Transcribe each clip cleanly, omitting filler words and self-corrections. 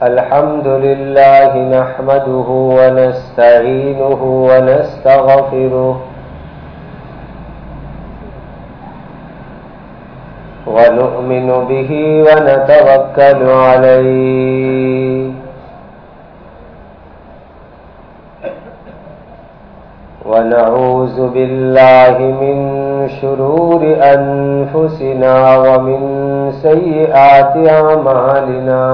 الحمد لله نحمده ونستعينه ونستغفره ونؤمن به ونتوكل عليه ونعوذ بالله من شرور أنفسنا ومن سيئات أعمالنا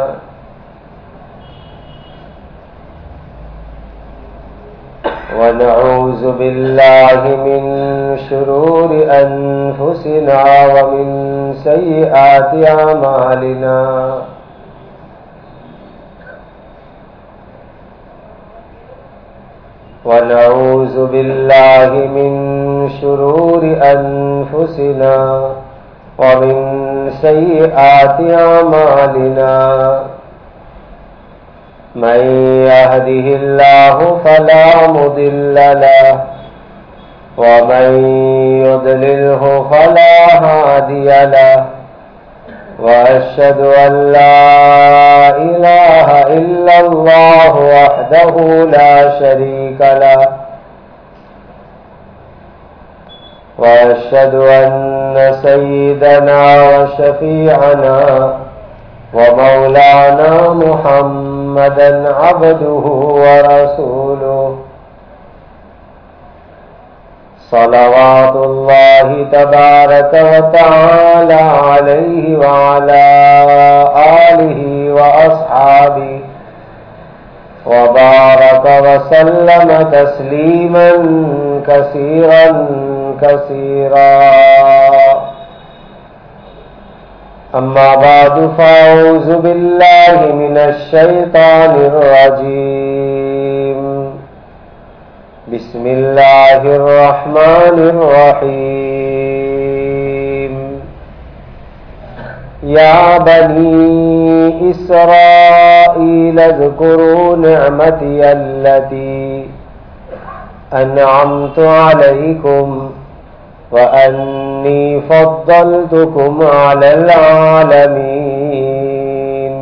ونعوذ بالله من شرور أنفسنا ومن سيئات أعمالنا ونعوذ بالله من شرور أنفسنا ومن سيئات أعمالنا من يهده الله فلا مضل له ومن يضلله فلا هادي له وأشهد أن لا إله إلا الله وحده لا شريك له وأشهد أن سيدنا وشفيعنا ومولانا محمدا عبده ورسوله صلوات الله تبارك وتعالى عليه وعلى آله وأصحابه وبارك وسلم تسليما كثيرا كثيرا أما بعد فأعوذ بالله من الشيطان الرجيم بسم الله الرحمن الرحيم يا بني إسرائيل اذكروا نعمتي التي أنعمت عليكم وأني فضلتكم على العالمين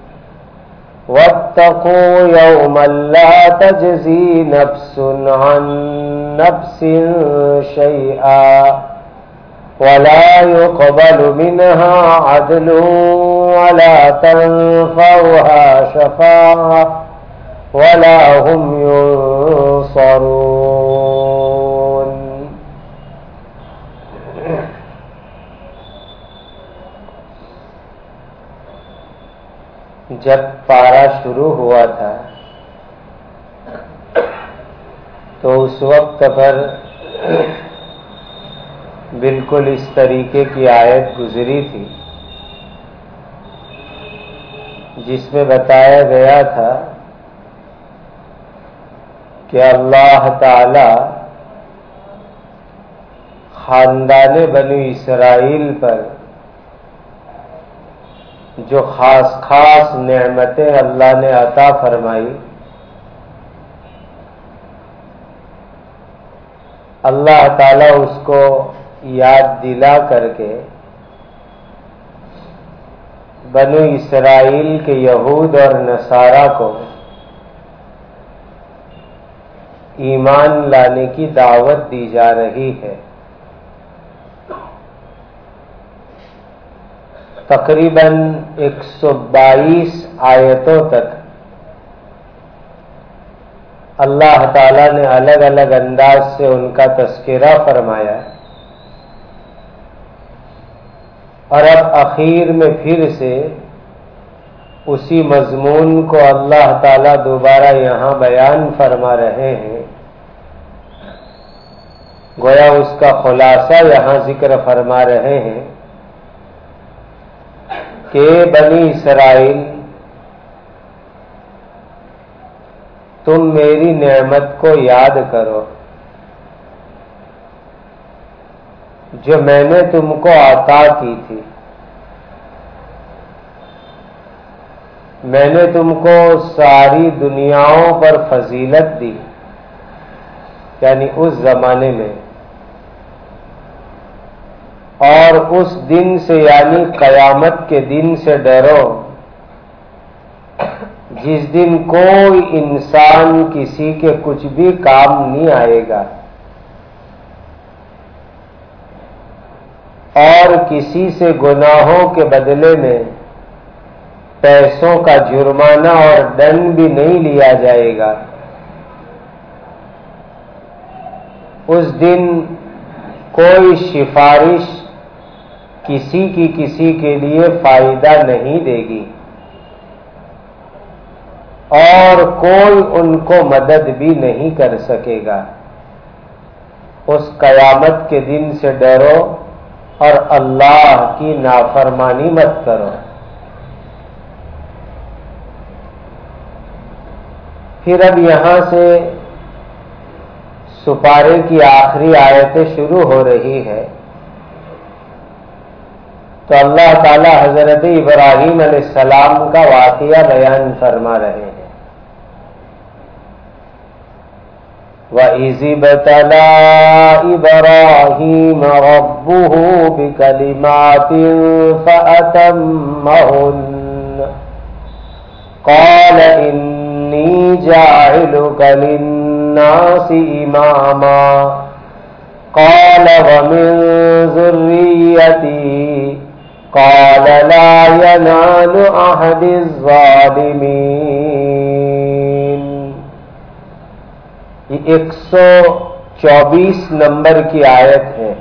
واتقوا يوما لا تجزي نفس عن نفس شيئا ولا يقبل منها عدل ولا تنفعها شفاعة ولا هم ينصرون. جب پارا شروع ہوا تھا تو اس وقت پر بالکل اس طریقے کی آیت گزری تھی جس میں بتایا گیا تھا کہ اللہ تعالی خاندان بنی اسرائیل پر جو خاص خاص نعمتیں اللہ نے عطا فرمائی، اللہ تعالیٰ اس کو یاد دلا کر کے بنو اسرائیل کے یہود اور نصارہ کو ایمان لانے کی دعوت دی جا رہی ہے. تقریباً 122 آیتوں تک اللہ تعالیٰ نے الگ الگ انداز سے ان کا تذکرہ فرمایا اور اب اخیر میں پھر سے اسی مضمون کو اللہ تعالیٰ دوبارہ یہاں بیان فرما رہے ہیں. گویا اس کا خلاصہ یہاں ذکر فرما رہے ہیں کہ بنی اسرائیل تم میری نعمت کو یاد کرو جو میں نے تم کو عطا کی تھی. میں نے تم کو ساری دنیاؤں پر فضیلت دی، یعنی اس زمانے میں، اور اس دن سے یعنی قیامت کے دن سے ڈرو جس دن کوئی انسان کسی کے کچھ بھی کام نہیں آئے گا اور کسی سے گناہوں کے بدلے میں پیسوں کا جرمانہ اور دنڈ بھی نہیں لیا جائے گا، اس دن کوئی سفارش کسی کی کسی کے لیے فائدہ نہیں دے گی اور کوئی ان کو مدد بھی نہیں کر سکے گا۔ اس قیامت کے دن سے ڈرو اور اللہ کی نافرمانی مت کرو۔ پھر اب یہاں سے سپارے کی آخری آیتیں شروع ہو رہی ہے، تو اللہ تعالی حضرت ابراہیم علیہ السلام کا واقعہ بیان فرما رہے ہیں۔ وَإِذِ ابْتَلَىٰ إِبْرَاهِيمَ رَبُّهُ بِكَلِمَاتٍ فَأَتَمَّهُنَّ قَالَ إِنِّي جَاعِلُكَ لِلنَّاسِ إِمَامًا قَالَ وَمِن ذُرِّيَّتِي قَالَ لَا يَنَالُ عَهْدِ الظَّالِمِينَ۔ یہ 124 نمبر کی آیت ہے۔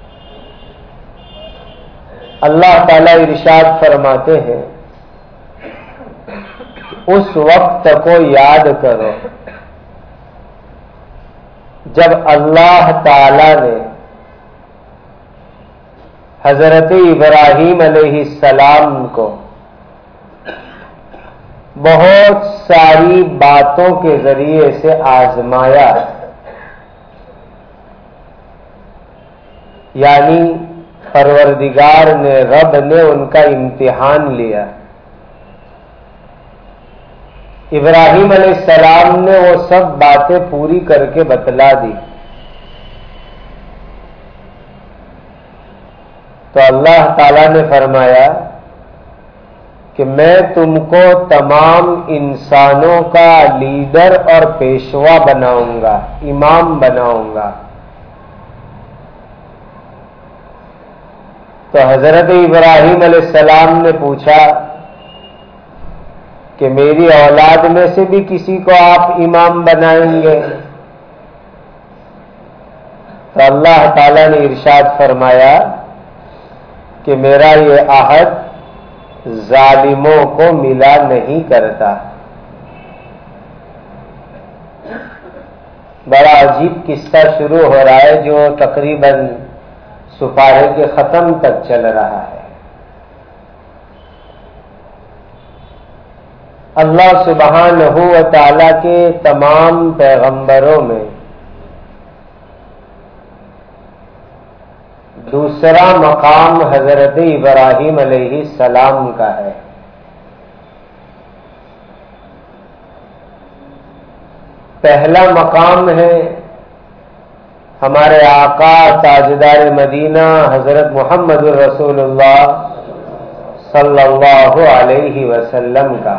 اللہ تعالی ارشاد فرماتے ہیں، اس وقت کو یاد کرو جب اللہ تعالی نے حضرت ابراہیم علیہ السلام کو بہت ساری باتوں کے ذریعے سے آزمایا، یعنی پروردگار نے، رب نے ان کا امتحان لیا۔ ابراہیم علیہ السلام نے وہ سب باتیں پوری کر کے بتلا دی، تو اللہ تعالی نے فرمایا کہ میں تم کو تمام انسانوں کا لیڈر اور پیشوا بناؤں گا، امام بناؤں گا۔ تو حضرت ابراہیم علیہ السلام نے پوچھا کہ میری اولاد میں سے بھی کسی کو آپ امام بنائیں گے؟ تو اللہ تعالی نے ارشاد فرمایا کہ میرا یہ عہد ظالموں کو ملا نہیں کرتا۔ بڑا عجیب قصہ شروع ہو رہا ہے جو تقریباً سپارے کے ختم تک چل رہا ہے۔ اللہ سبحانہ و تعالی کے تمام پیغمبروں میں دوسرا مقام حضرت ابراہیم علیہ السلام کا ہے۔ پہلا مقام ہے ہمارے آقا تاجدار مدینہ حضرت محمد الرسول اللہ صلی اللہ علیہ وسلم کا،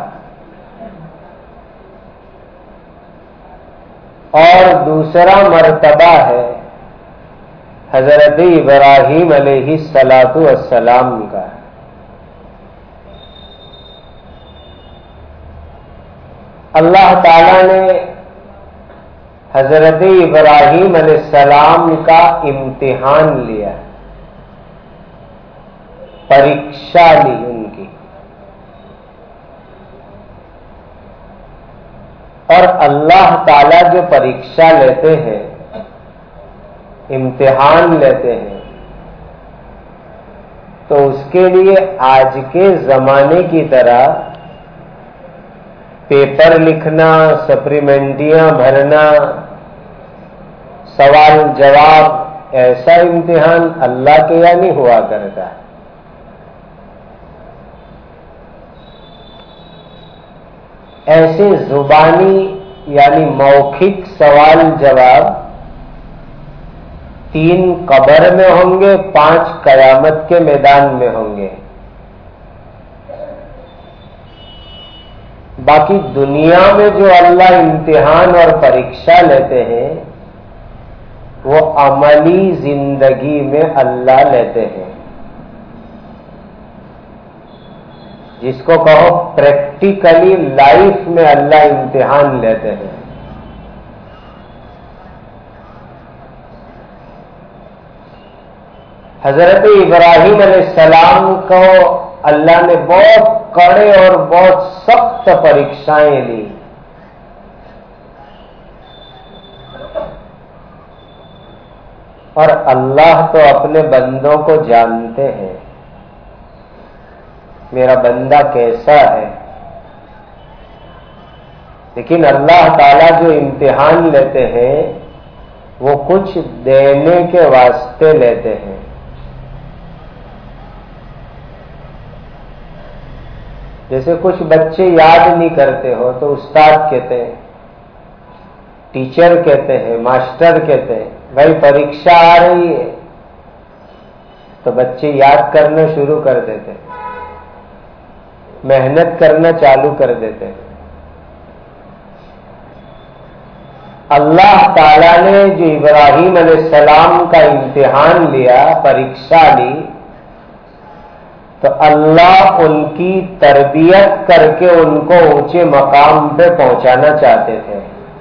اور دوسرا مرتبہ ہے حضرت ابراہیم علیہ السلام کا۔ اللہ تعالی نے حضرت ابراہیم علیہ السلام کا امتحان لیا، پریکشا لی ان کی، اور اللہ تعالی جو پریکشا لیتے ہیں، امتحان لیتے ہیں، تو اس کے لیے آج کے زمانے کی طرح پیپر لکھنا، سپلیمنٹیاں بھرنا، سوال جواب، ایسا امتحان اللہ کے یہاں نہیں ہوا کرتا۔ ایسے زبانی یعنی موخک سوال جواب 3 قبر میں ہوں گے، 5 قیامت کے میدان میں ہوں گے۔ باقی دنیا میں جو اللہ امتحان اور پریکشا لیتے ہیں وہ عملی زندگی میں اللہ لیتے ہیں، جس کو کہو پریکٹیکلی لائف میں اللہ امتحان لیتے ہیں۔ حضرت ابراہیم علیہ السلام کو اللہ نے بہت کڑے اور بہت سخت پریکشائیں لی، اور اللہ تو اپنے بندوں کو جانتے ہیں، میرا بندہ کیسا ہے۔ لیکن اللہ تعالیٰ جو امتحان لیتے ہیں وہ کچھ دینے کے واسطے لیتے ہیں۔ جیسے کچھ بچے یاد نہیں کرتے ہو تو استاد کہتے ہیں، ٹیچر کہتے ہیں، ماسٹر کہتے ہیں بھائی پریکشا آ رہی ہے، تو بچے یاد کرنا شروع کر دیتے ہیں، محنت کرنا چالو کر دیتے ہیں۔ اللہ تعالیٰ نے جو ابراہیم علیہ السلام کا امتحان لیا، پریکشا لی، تو اللہ ان کی تربیت کر کے ان کو اونچے مقام پہ پہنچانا چاہتے تھے۔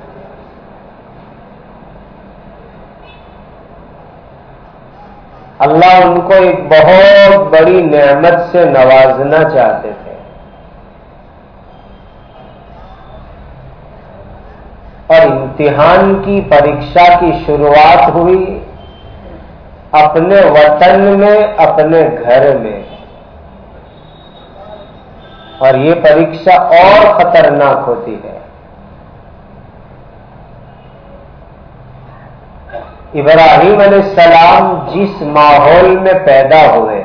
اللہ ان کو ایک بہت بڑی نعمت سے نوازنا چاہتے تھے، اور امتحان کی پریکشا کی شروعات ہوئی اپنے وطن میں، اپنے گھر میں، اور یہ پریکشا اور خطرناک ہوتی ہے۔ ابراہیم علیہ السلام جس ماحول میں پیدا ہوئے،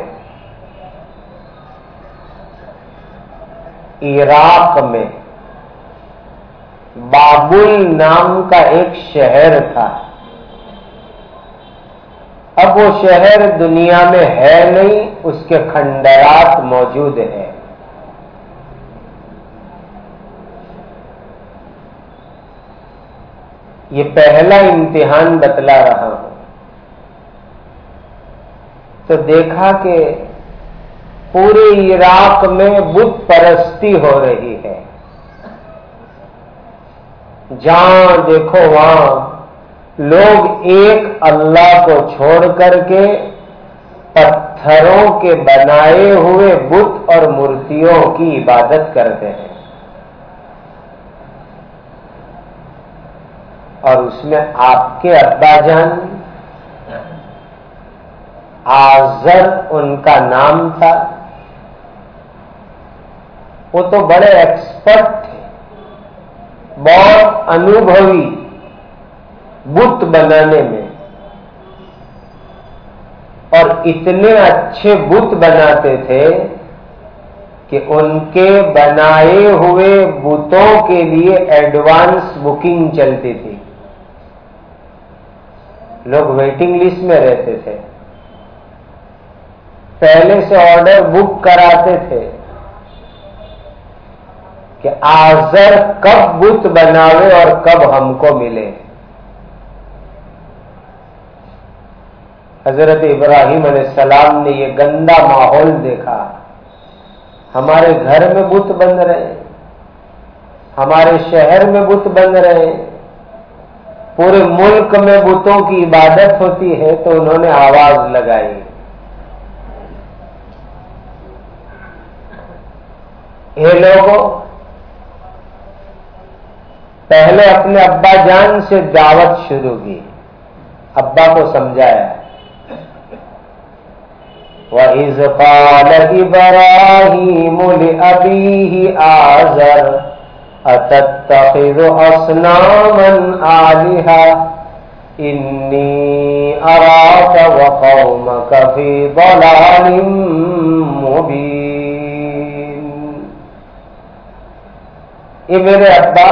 عراق میں بابل نام کا ایک شہر تھا۔ اب وہ شہر دنیا میں ہے نہیں، اس کے کھنڈرات موجود ہیں۔ یہ پہلا امتحان بتلا رہا ہوں۔ تو دیکھا کہ پورے عراق میں بت پرستی ہو رہی ہے، جہاں دیکھو وہاں لوگ ایک اللہ کو چھوڑ کر کے پتھروں کے بنائے ہوئے بت اور مورتیوں کی عبادت کرتے ہیں، اور اس میں آپ کے ابا جان آزر ان کا نام تھا، وہ تو بڑے ایکسپرٹ تھے، بہت انوبھوی بت بنانے میں، اور اتنے اچھے بت بناتے تھے کہ ان کے بنائے ہوئے بتوں کے لیے ایڈوانس بکنگ چلتی تھی، لوگ ویٹنگ لسٹ میں رہتے تھے، پہلے سے آرڈر بک کراتے تھے کہ آزر کب بت بناوے اور کب ہم کو ملے۔ حضرت ابراہیم علیہ السلام نے یہ گندا ماحول دیکھا، ہمارے گھر میں بت بن رہے ہیں، ہمارے شہر میں بت بن رہے ہیں، پورے ملک میں بتوں کی عبادت ہوتی ہے، تو انہوں نے آواز لگائی، اے لوگوں، پہلے اپنے ابا جان سے دعوت شروع کی، ابا کو سمجھایا، وَإِذْ قَالَ إِبْرَاهِيمُ لِأَبِيهِ آزَرَ أَتَتَّخِذُ أَصْنَامًا آلِهَةً إِنِّي أَرَاكَ وَقَوْمَكَ فِي ضَلَالٍ مُبِينٍ۔ اے میرے ابا،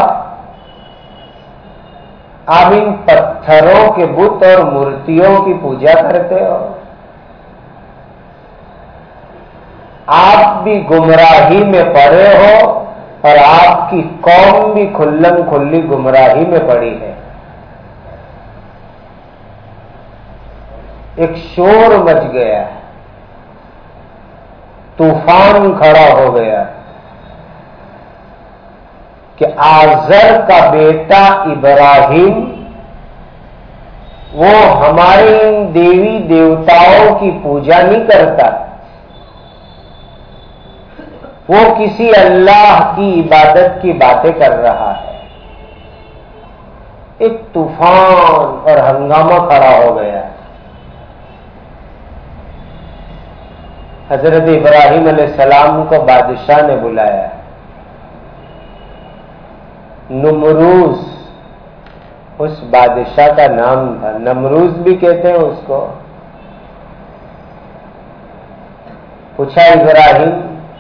آپ ان پتھروں کے بت اور مورتیوں کی پوجا کرتے ہو، آپ بھی گمراہی میں پڑے ہو اور آپ کی قوم بھی کھلم کھلی گمراہی میں پڑی ہے. ایک شور مچ گیا، طوفان کھڑا ہو گیا کہ آزر کا بیٹا ابراہیم وہ ہمارے ان دیوی دیوتاؤں کی پوجا نہیں کرتا، وہ کسی اللہ کی عبادت کی باتیں کر رہا ہے. ایک طوفان اور ہنگامہ کھڑا ہو گیا. حضرت ابراہیم علیہ السلام کو بادشاہ نے بلایا. نمروز اس بادشاہ کا نام تھا، نمروز بھی کہتے ہیں اس کو. پوچھا ابراہیم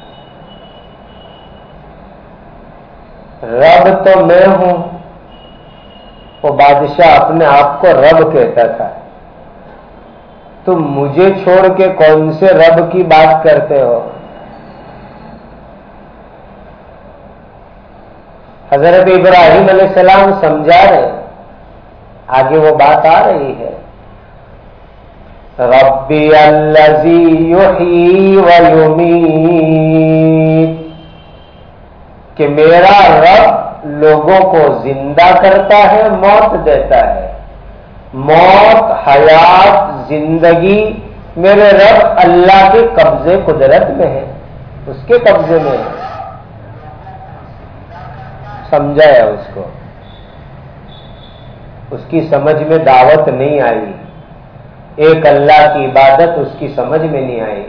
رب تو میں ہوں. وہ بادشاہ اپنے آپ کو رب کہتا تھا. تم مجھے چھوڑ کے کون سے رب کی بات کرتے ہو؟ حضرت ابراہیم علیہ السلام سمجھا رہے، آگے وہ بات آ رہی ہے. ربی الذی یحیی و یمیت، کہ میرا رب لوگوں کو زندہ کرتا ہے، موت دیتا ہے. موت، حیات، زندگی میرے رب اللہ کے قبضے قدرت میں ہے، اس کے قبضے میں ہے. سمجھایا اس کو، اس کی سمجھ میں دعوت نہیں آئی. ایک اللہ کی عبادت اس کی سمجھ میں نہیں آئی.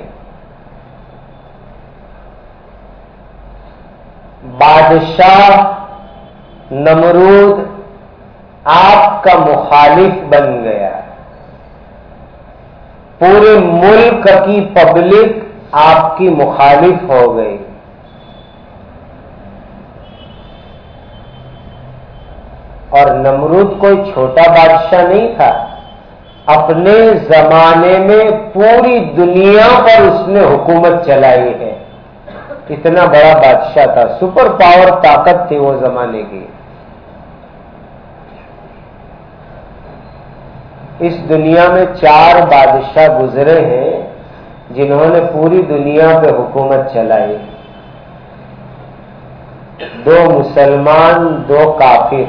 بادشاہ نمرود آپ کا مخالف بن گیا. پورے ملک کی پبلک آپ کی مخالف ہو گئی. اور نمرود کوئی چھوٹا بادشاہ نہیں تھا. اپنے زمانے میں پوری دنیا پر اس نے حکومت چلائی ہے. اتنا بڑا بادشاہ تھا، سپر پاور طاقت تھی وہ زمانے کی. اس دنیا میں 4 بادشاہ گزرے ہیں جنہوں نے پوری دنیا پہ حکومت چلائی. 2 مسلمان، 2 کافر.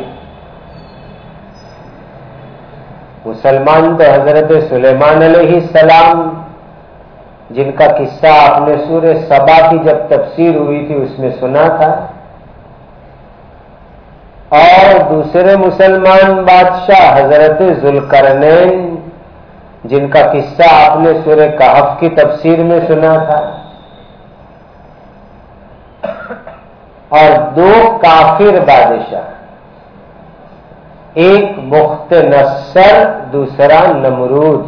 مسلمان تو حضرت سلیمان علیہ السلام، جن کا قصہ آپ نے سورہ سبا کی جب تفسیر ہوئی تھی اس میں سنا تھا. اور دوسرے مسلمان بادشاہ حضرت ذوالقرنین، جن کا قصہ آپ نے سورہ کہف کی تفسیر میں سنا تھا. اور 2 کافر بادشاہ، ایک بخت نصر، دوسرا نمرود.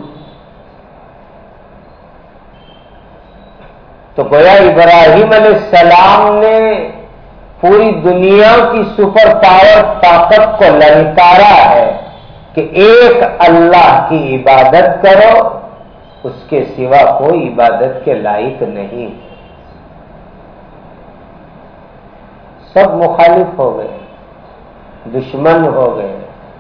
تو گویا ابراہیم علیہ السلام نے پوری دنیا کی سپر پاور طاقت کو للکارا ہے کہ ایک اللہ کی عبادت کرو، اس کے سوا کوئی عبادت کے لائق نہیں. سب مخالف ہو گئے، دشمن ہو گئے.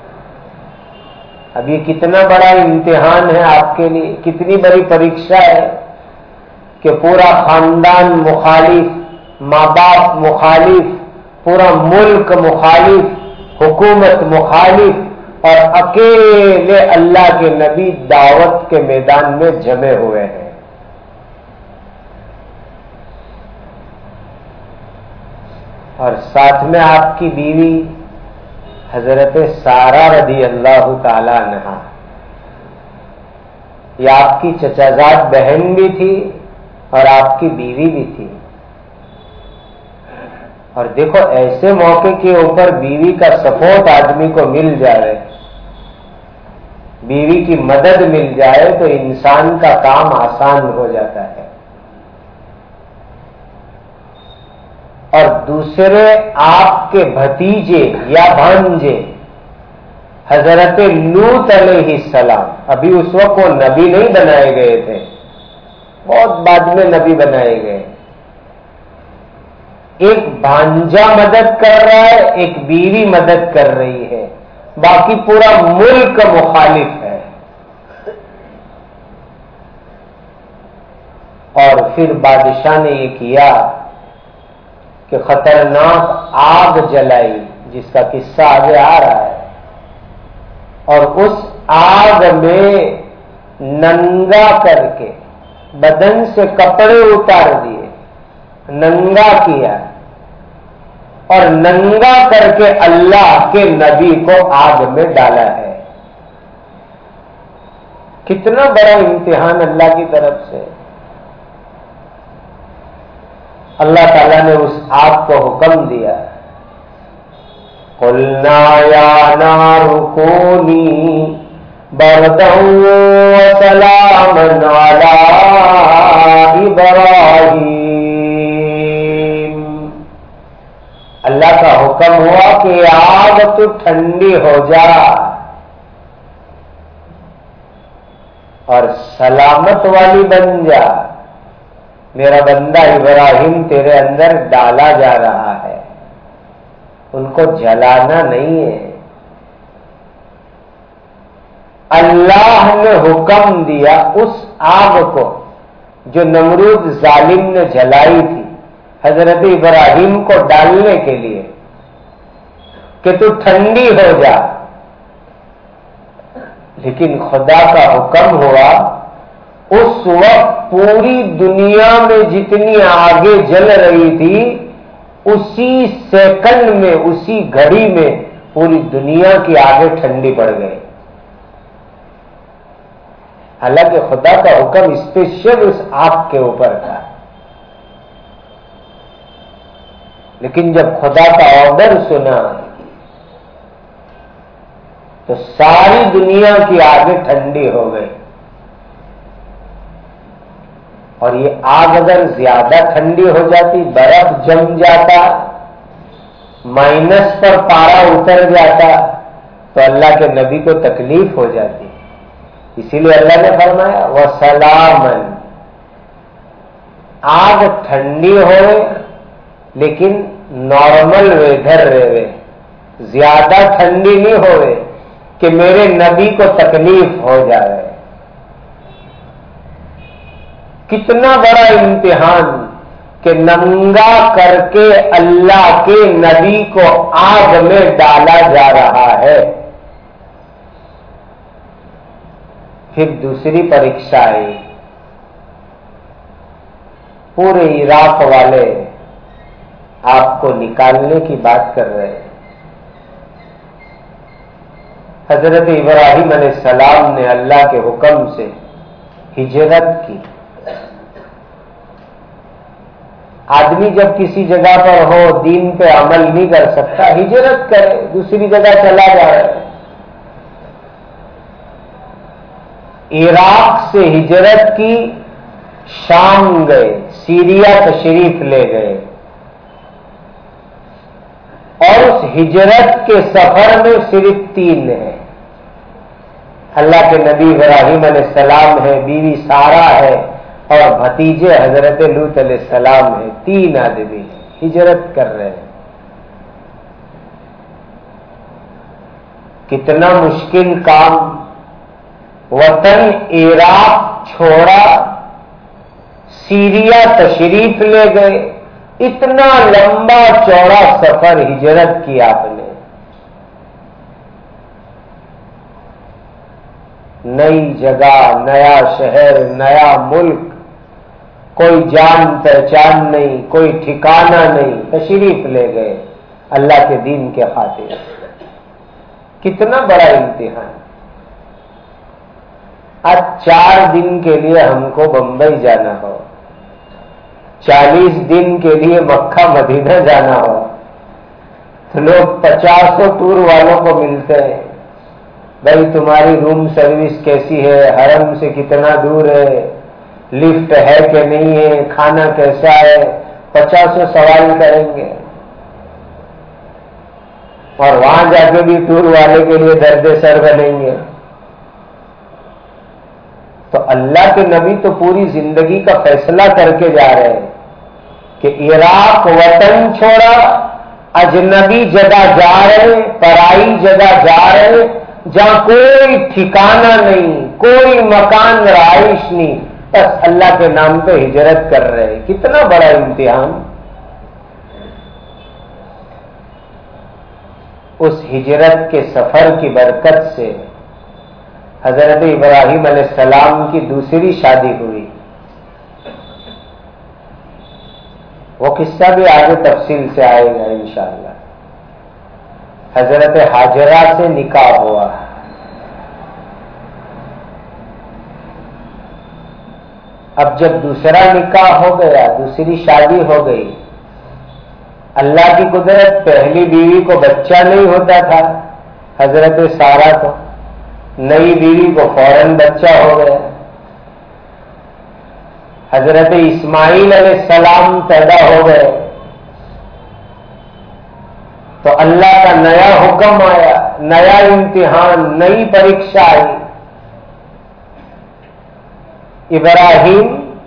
اب یہ کتنا بڑا امتحان ہے آپ کے لیے، کتنی بڑی پریکشا ہے کہ پورا خاندان مخالف، ماں باپ مخالف، پورا ملک مخالف، حکومت مخالف، اور اکیلے اللہ کے نبی دعوت کے میدان میں جمے ہوئے ہیں. اور ساتھ میں آپ کی بیوی حضرت سارہ رضی اللہ تعالی عنہا، یہ آپ کی چچازاد بہن بھی تھی اور آپ کی بیوی بھی تھی. اور دیکھو ایسے موقع کے اوپر بیوی کا سپورٹ آدمی کو مل جائے، بیوی کی مدد مل جائے تو انسان کا کام آسان ہو جاتا ہے. اور دوسرے آپ کے بھتیجے یا بھانجے حضرت لوط علیہ السلام، ابھی اس وقت وہ نبی نہیں بنائے گئے تھے، بہت بعد میں نبی بنائے گئے. ایک بھانجا مدد کر رہا ہے، ایک بیوی مدد کر رہی ہے، باقی پورا ملک مخالف ہے۔ اور پھر بادشاہ نے یہ کیا کہ خطرناک آگ جلائی، جس کا قصہ آگے آ رہا ہے، اور اس آگ میں ننگا کر کے بدن سے کپڑے اتار دیے، ننگا کیا، اور ننگا کر کے اللہ کے نبی کو آگ میں ڈالا ہے۔ کتنا بڑا امتحان اللہ کی طرف سے۔ اللہ تعالیٰ نے اس آگ کو حکم دیا، قُلْنَا يَا نَارُ كُونِي بَرْدًا وَسَلَامًا عَلَىٰ إِبْرَاهِيمَ۔ اللہ کا حکم ہوا کہ آگ تو ٹھنڈی ہو جا اور سلامت والی بن جا، میرا بندہ ابراہیم تیرے اندر ڈالا جا رہا ہے، ان کو جلانا نہیں ہے۔ اللہ نے حکم دیا اس آگ کو جو نمرود ظالم نے جلائی تھی حضرت ابراہیم کو ڈالنے کے لیے کہ تو ٹھنڈی ہو جا، لیکن خدا کا حکم ہوا اس وقت پوری دنیا میں جتنی آگے جل رہی تھی اسی سیکنڈ میں، اسی گھڑی میں پوری دنیا کی آگے ٹھنڈی پڑ گئی۔ حالانکہ خدا کا حکم اسپیشل اس آگ کے اوپر تھا، لیکن جب خدا کا آرڈر سنا تو ساری دنیا کی آگے ٹھنڈی ہو گئی۔ اور یہ آگ اگر زیادہ ٹھنڈی ہو جاتی، برف جم جاتا، مائنس پر پارا اتر جاتا، تو اللہ کے نبی کو تکلیف ہو جاتی۔ اسی لیے اللہ نے فرمایا وَسَلَامًا، آگ ٹھنڈی ہوئے لیکن نارمل ویدر رہے، زیادہ ٹھنڈی نہیں ہوئے کہ میرے نبی کو تکلیف ہو جائے۔ کتنا بڑا امتحان کہ ننگا کر کے اللہ کے نبی کو آگ میں ڈالا جا رہا ہے۔ پھر دوسری پریکشا آئی، پورے عراق والے آپ کو نکالنے کی بات کر رہے ہیں۔ حضرت ابراہیم علیہ السلام نے اللہ کے حکم سے ہجرت کی۔ آدمی جب کسی جگہ پر ہو، دین پہ عمل نہیں کر سکتا، ہجرت کرے، دوسری جگہ چلا جائے۔ عراق سے ہجرت کی، شام گئے، سیریا تشریف لے گئے، اور اس ہجرت کے سفر میں صرف 3 ہیں۔ اللہ کے نبی ابراہیم علیہ السلام ہے، بیوی سارہ ہے، اور بھتیجے حضرت لوط علیہ السلام ہے۔ 3 آدمی ہجرت کر رہے ہیں۔ کتنا مشکل کام، وطن عراق چھوڑا، سیریا تشریف لے گئے، اتنا لمبا چوڑا سفر ہجرت کی آپ نے۔ نئی جگہ، نیا شہر، نیا ملک، کوئی جان پہچان نہیں، کوئی ٹھکانہ نہیں، تشریف لے گئے اللہ کے دین کے خاطر۔ کتنا بڑا امتحان۔ آج 4 دن کے لیے ہم کو بمبئی جانا ہو، 40 دن کے لیے مکہ مدینہ جانا ہو، تو لوگ 50 ٹور والوں کو ملتے ہیں، بھائی تمہاری روم سروس کیسی ہے، حرم سے کتنا دور ہے، لفٹ ہے کہ نہیں ہے، کھانا کیسا ہے، 50 سوال کریں گے۔ اور وہاں جا کے بھی ٹور والے کے لیے درد سر بنیں گے۔ تو اللہ کے نبی تو پوری زندگی کا فیصلہ کر کے جا رہے ہیں کہ عراق وطن چھوڑا، اجنبی جگہ جا رہے، پرائی جگہ جا رہے، جہاں کوئی ٹھکانہ نہیں، کوئی مکان رہائش نہیں، بس اللہ کے نام پہ ہجرت کر رہے. کتنا بڑا امتحان. اس ہجرت کے سفر کی برکت سے حضرت ابراہیم علیہ السلام کی دوسری شادی ہوئی. وہ قصہ بھی آگے تفصیل سے آئے گا انشاءاللہ. حضرت ہاجرہ سے نکاح ہوا. اب جب دوسرا نکاح ہو گیا، دوسری شادی ہو گئی، اللہ کی قدرت، پہلی بیوی کو بچہ نہیں ہوتا تھا حضرت سارہ کو، نئی بیوی کو فوراً بچہ ہو گیا. حضرت اسماعیل علیہ السلام پیدا ہو گئے تو اللہ کا نیا حکم آیا، نیا امتحان، نئی پریکشا آئی. ابراہیم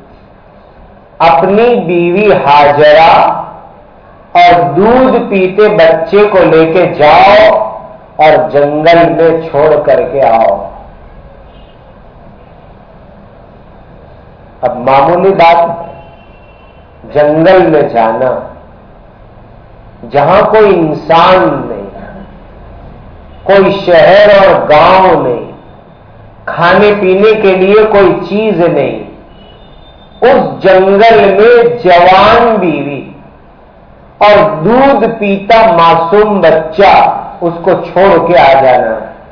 اپنی بیوی ہاجرہ اور دودھ پیتے بچے کو لے کے جاؤ اور جنگل میں چھوڑ کر کے آؤ. اب معمولی بات ہے، جنگل میں جانا جہاں کوئی انسان نہیں، کوئی شہر اور گاؤں نہیں، کھانے پینے کے لیے کوئی چیز نہیں، اس جنگل میں جوان بیوی اور دودھ پیتا معصوم بچہ، اس کو چھوڑ کے آ جانا.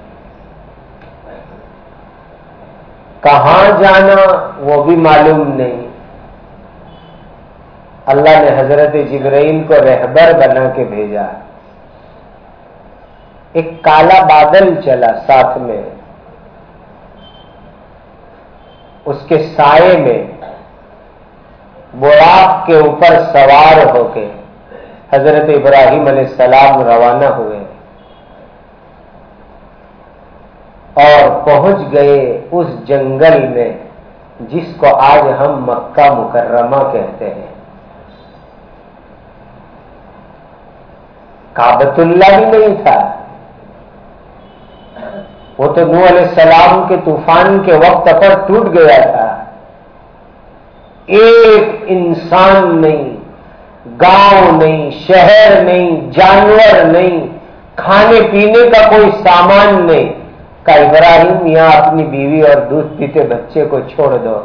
کہاں جانا وہ بھی معلوم نہیں. اللہ نے حضرت جبرائیل کو رہبر بنا کے بھیجا. ایک کالا بادل چلا ساتھ میں، اس کے سائے میں براق کے اوپر سوار ہو کے حضرت ابراہیم علیہ السلام روانہ ہوئے اور پہنچ گئے اس جنگل میں جس کو آج ہم مکہ مکرمہ کہتے ہیں. کعبۃ اللہ بھی نہیں تھا، وہ تو نوح علیہ السلام کے طوفان کے وقت پر ٹوٹ گیا تھا. ایک انسان نہیں، گاؤں نہیں، شہر نہیں، جانور نہیں، کھانے پینے کا کوئی سامان نہیں. کہ ابراہیم یہاں اپنی بیوی اور دودھ پیتے بچے کو چھوڑ دو.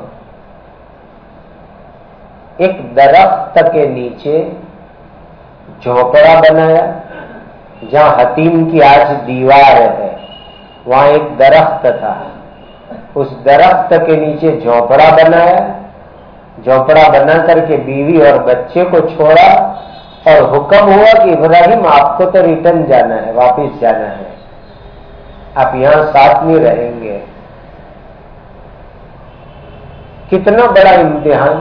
ایک درخت کے نیچے جھونپڑا بنایا، جہاں حتیم کی آج دیوار ہے وہاں ایک درخت تھا، اس درخت کے نیچے جھونپڑا بنایا. جھونپڑا بنا کر کے بیوی اور بچے کو چھوڑا اور حکم ہوا کہ ابراہیم آپ کو تو ریٹرن جانا ہے، واپس جانا ہے، آپ یہاں ساتھ میں رہیں گے. کتنا بڑا امتحان.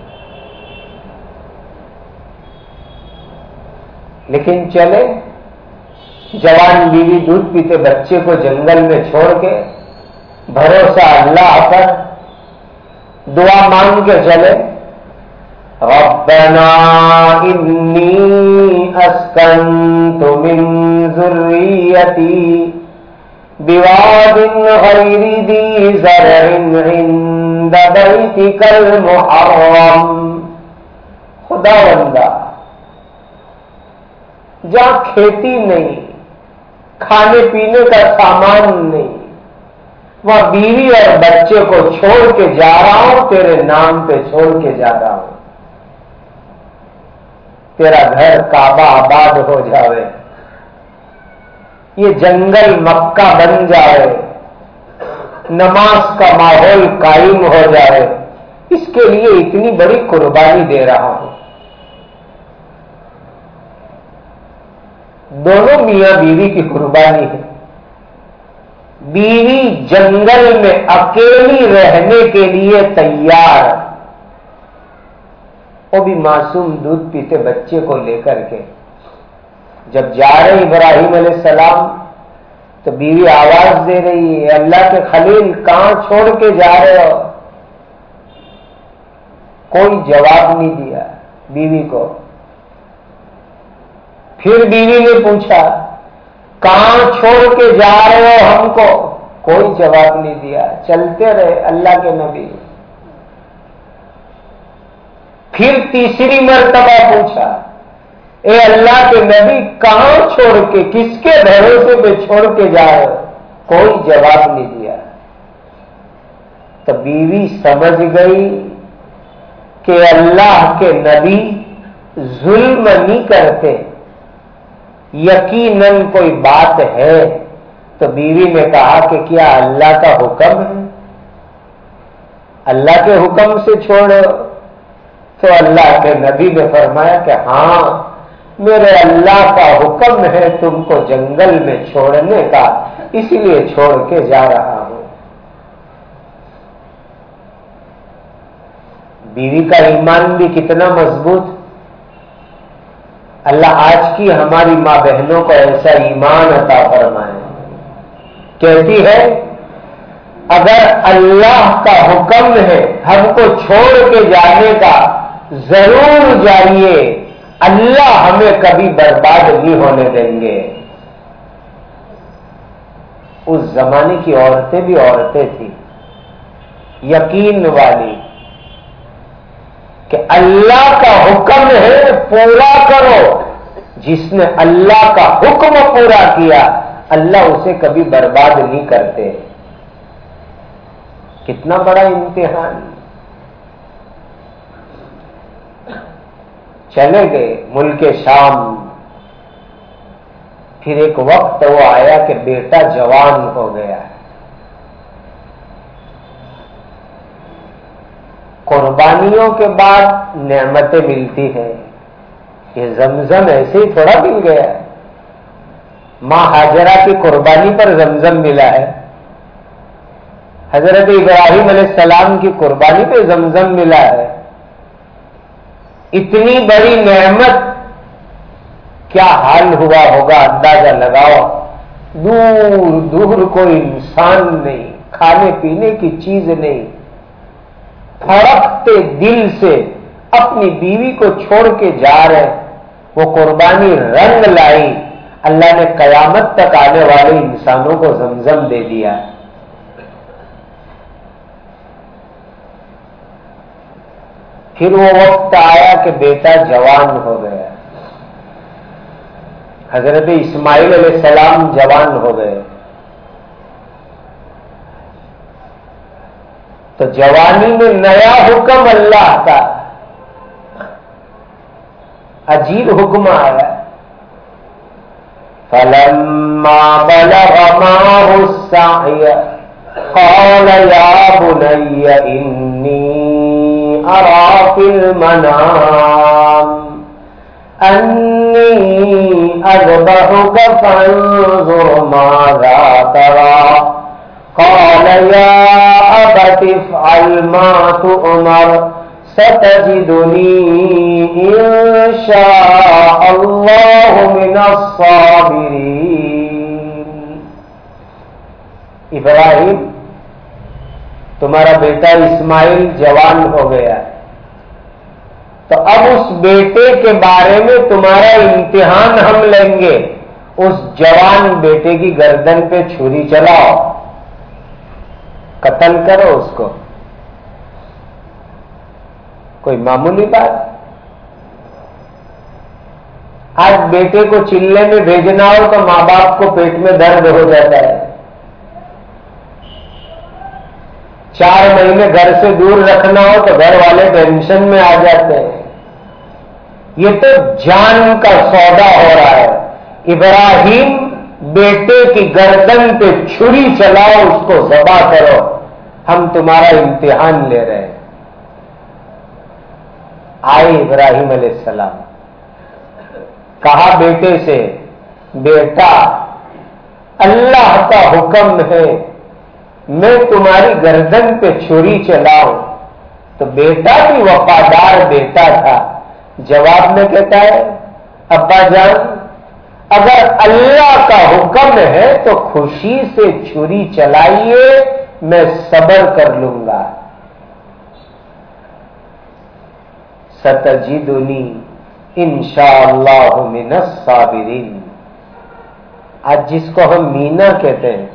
لیکن چلے، جوان بیوی دودھ پیتے بچے کو جنگل میں چھوڑ کے بھروسہ اللہ پر، دعا مانگ کے چلے. ربنا انی اسکنت من ذریتی بواد غیر ذی زرع عند بیتک المحرم. خدا بندہ، جہاں کھیتی نہیں، کھانے پینے کا سامان نہیں، وہاں بیوی اور بچے کو چھوڑ کے جا رہا ہوں، تیرے نام پہ چھوڑ کے جا رہا ہوں. تیرا گھر کعبہ آباد ہو جاوے، یہ جنگل مکہ بن جائے، نماز کا ماحول قائم ہو جائے، اس کے لیے اتنی بڑی قربانی دے رہا ہوں. دونوں میاں بیوی کی قربانی ہے. بیوی جنگل میں اکیلی رہنے کے لیے تیار، وہ بھی معصوم دودھ پیتے بچے کو لے کر کے. جب جا رہے ابراہیم علیہ السلام تو بیوی آواز دے رہی ہے، اللہ کے خلیل کہاں چھوڑ کے جا رہے ہو؟ کوئی جواب نہیں دیا. بیوی کو. پھر بیوی نے پوچھا کہاں چھوڑ کے جا رہے ہو ہم کو؟ کوئی جواب نہیں دیا، چلتے رہے اللہ کے نبی. پھر تیسری مرتبہ پوچھا اے اللہ کے نبی کہاں چھوڑ کے، کس کے بھروسے پہ چھوڑ کے جا رہے ہو؟ کوئی جواب نہیں دیا. تو بیوی سمجھ گئی کہ اللہ کے نبی ظلم نہیں کرتے، یقیناً کوئی بات ہے. تو بیوی نے کہا کہ کیا اللہ کا حکم ہے؟ اللہ کے حکم سے چھوڑو. تو اللہ کے نبی نے فرمایا کہ ہاں میرے اللہ کا حکم ہے تم کو جنگل میں چھوڑنے کا، اس لیے چھوڑ کے جا رہا ہوں. بیوی کا ایمان بھی کتنا مضبوط. اللہ آج کی ہماری ماں بہنوں کو ایسا ایمان عطا فرمائے. کہتی ہے اگر اللہ کا حکم ہے ہم کو چھوڑ کے جانے کا، ضرور جائیے، اللہ ہمیں کبھی برباد نہیں ہونے دیں گے. اس زمانے کی عورتیں بھی عورتیں تھیں یقین والی کہ اللہ کا حکم ہے پورا کرو. جس نے اللہ کا حکم پورا کیا اللہ اسے کبھی برباد نہیں کرتے. کتنا بڑا امتحان. چلے گئے ملک شام. پھر ایک وقت وہ آیا کہ بیٹا جوان ہو گیا. قربانیوں کے بعد نعمتیں ملتی ہیں. یہ زمزم ایسے ہی تھوڑا مل گیا ہے. ماں ہاجرہ کی قربانی پر زمزم ملا ہے. حضرت ابراہیم علیہ السلام کی قربانی پہ زمزم ملا ہے. اتنی بڑی نعمت کیا حال ہوا ہوگا اندازہ لگاؤ. دور دور کوئی انسان نہیں، کھانے پینے کی چیز نہیں، پھڑکتے دل سے اپنی بیوی کو چھوڑ کے جا رہے. وہ قربانی رنگ لائی. اللہ نے قیامت تک آنے والے انسانوں کو زمزم دے دیا. پھر وہ وقت آیا کہ بیٹا جوان ہو گیا. حضرت اسماعیل علیہ السلام جوان ہو گئے. تو جوانی میں نیا حکم اللہ کا، عجیب حکم آیا. فَلَمَّا بَلَغَ مَعَهُ السَّعْيَ قَالَ يَا بُنَيَّ إِنِّي أَرَىٰ فِي الْمَنَامِ أَنِّي أَذْبَحُكَ فَانظُرْ مَاذَا تَرَىٰ قَالَ يَا أَبَتِ افْعَلْ مَا تُؤْمَرُ سَتَجِدُنِي إِن شَاءَ اللَّهُ مِنَ الصَّابِرِينَ. ابراہیم تمہارا بیٹا اسماعیل جوان ہو گیا، تو اب اس بیٹے کے بارے میں تمہارا امتحان ہم لیں گے. اس جوان بیٹے کی گردن پہ چھری چلاؤ، قتل کرو اس کو. کوئی معمولی بات؟ آج بیٹے کو چلے میں بھیجنا ہو تو ماں باپ کو پیٹ میں درد ہو جاتا ہے. 4 مہینے گھر سے دور رکھنا ہو تو گھر والے ٹینشن میں آ جاتے ہیں. یہ تو جان کا سودا ہو رہا ہے. ابراہیم بیٹے کی گردن پہ چھری چلاؤ، اس کو ذبح کرو، ہم تمہارا امتحان لے رہے ہیں. آئے ابراہیم علیہ السلام، کہا بیٹے سے بیٹا اللہ کا حکم ہے میں تمہاری گردن پہ چھری چلاؤں. تو بیٹا بھی وفادار بیٹا تھا. جواب میں کہتا ہے ابا جان اگر اللہ کا حکم ہے تو خوشی سے چھری چلائیے، میں صبر کر لوں گا. ستجدنی انشاءاللہ من الصابرین. آج جس کو ہم مینا کہتے ہیں،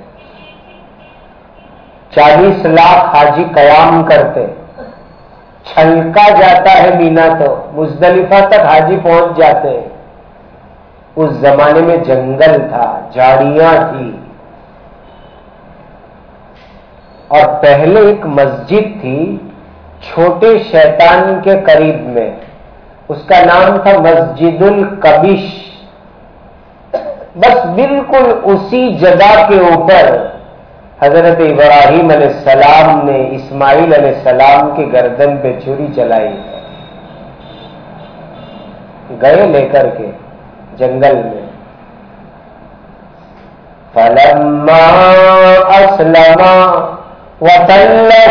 40 لاکھ حاجی قیام کرتے، چھلکا جاتا ہے مینا تو مزدلفہ تک حاجی پہنچ جاتے. اس زمانے میں جنگل تھا، جھاڑیاں تھی، اور پہلے ایک مسجد تھی چھوٹے شیطان کے قریب میں، اس کا نام تھا مسجد القبش. بس بالکل اسی جگہ کے اوپر حضرت ابراہیم علیہ السلام نے اسماعیل علیہ السلام کی گردن پہ چھری چلائی. گئے لے کر کے جنگل میں. فلما اسلما وتلہ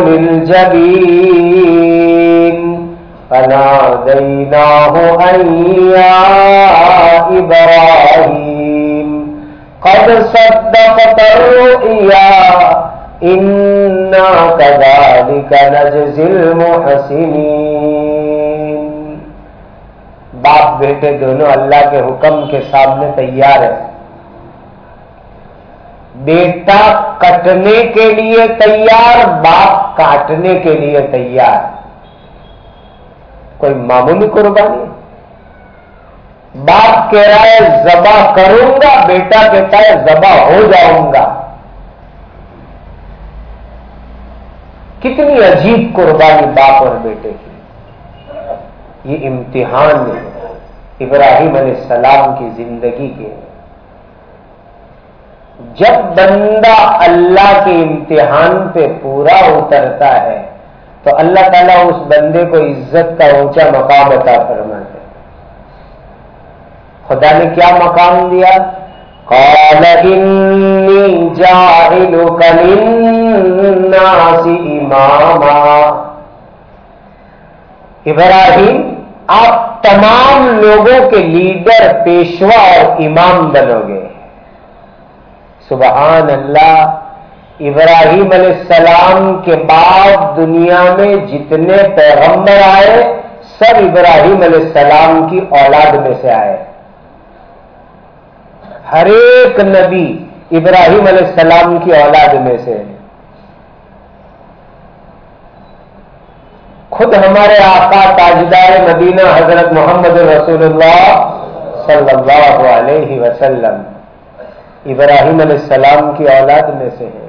للجبین فنادیناہ ان یا ابراہیم قد صدقت الرؤیا انا کذالک نجزی المحسنین. باپ بیٹے دونوں اللہ کے حکم کے سامنے تیار ہیں. بیٹا کٹنے کے لیے تیار، باپ کاٹنے کے لیے تیار. کوئی معمولی قربانی؟ باپ کہہ رہا ہے ذبح کروں گا، بیٹا کہتا ہے ذبح ہو جاؤں گا. کتنی عجیب قربانی باپ اور بیٹے کی. یہ امتحان ہے ابراہیم علیہ السلام کی زندگی کے. جب بندہ اللہ کے امتحان پہ پورا اترتا ہے تو اللہ تعالیٰ اس بندے کو عزت کا اونچا مقام عطا فرماتے ہیں. خدا نے کیا مقام دیا؟ قال انی جاعلک للناس اماما. ابراہیم آپ تمام لوگوں کے لیڈر، پیشوا اور امام بنو گے. سبحان اللہ. ابراہیم علیہ السلام کے بعد دنیا میں جتنے پیغمبر آئے سب ابراہیم علیہ السلام کی اولاد میں سے آئے. ہر ایک نبی ابراہیم علیہ السلام کی اولاد میں سے. خود ہمارے آقا تاجدار مدینہ حضرت محمد رسول اللہ صلی اللہ علیہ وسلم ابراہیم علیہ السلام کی اولاد میں سے ہیں.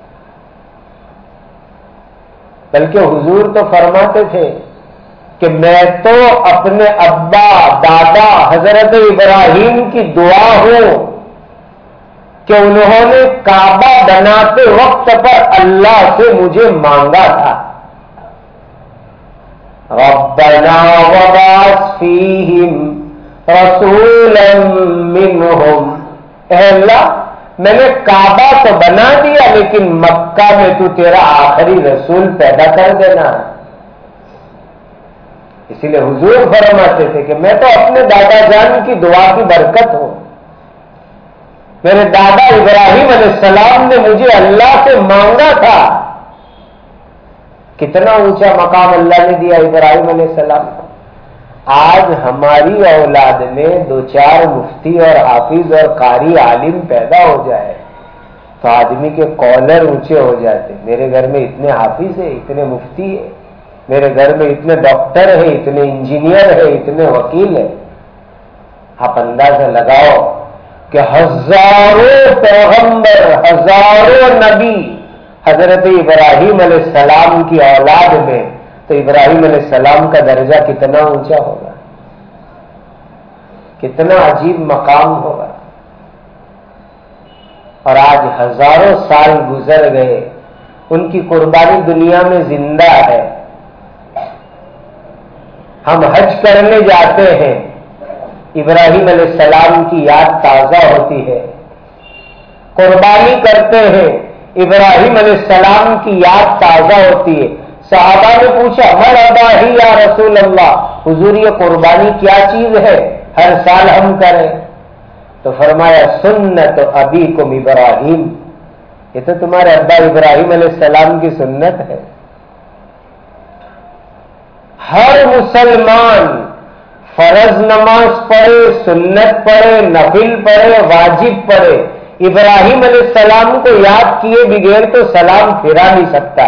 بلکہ حضور تو فرماتے تھے کہ میں تو اپنے ابا دادا حضرت ابراہیم کی دعا ہوں کہ انہوں نے کعبہ بناتے وقت پر اللہ سے مجھے مانگا تھا. ربنا وبعث فیہم رسولا منہم. اے اللہ میں نے کعبہ تو بنا دیا لیکن مکہ میں تو تیرا آخری رسول پیدا کر دینا. اسی لیے حضور فرماتے تھے کہ میں تو اپنے دادا جان کی دعا کی برکت ہوں. میرے دادا ابراہیم علیہ السلام نے مجھے اللہ سے مانگا تھا. کتنا اونچا مقام اللہ نے دیا ابراہیم علیہ السلام کو. آج ہماری اولاد میں 2-4 مفتی اور حافظ اور قاری عالم پیدا ہو جائے تو آدمی کے کالر اونچے ہو جاتے. میرے گھر میں اتنے حافظ ہیں، اتنے مفتی ہیں، میرے گھر میں اتنے ڈاکٹر ہیں، اتنے انجینئر ہیں، اتنے وکیل ہیں. آپ اندازہ لگاؤ کہ ہزاروں پیغمبر، ہزاروں نبی حضرت ابراہیم علیہ السلام کی اولاد میں، تو ابراہیم علیہ السلام کا درجہ کتنا اونچا ہوگا، کتنا عجیب مقام ہوگا. اور آج ہزاروں سال گزر گئے، ان کی قربانی دنیا میں زندہ ہے. ہم حج کرنے جاتے ہیں، ابراہیم علیہ السلام کی یاد تازہ ہوتی ہے. قربانی کرتے ہیں، ابراہیم علیہ السلام کی یاد تازہ ہوتی ہے. صحابہ نے پوچھا مرحبا ہی یا رسول اللہ، حضور یہ قربانی کیا چیز ہے ہر سال ہم کریں؟ تو فرمایا سنت ابیکم ابراہیم، یہ تو تمہارے ابا ابراہیم علیہ السلام کی سنت ہے. ہر مسلمان فرض نماز پڑھے، سنت پڑھے، نفل پڑھے، واجب پڑھے، ابراہیم علیہ السلام کو یاد کیے بغیر تو سلام پھرا نہیں سکتا۔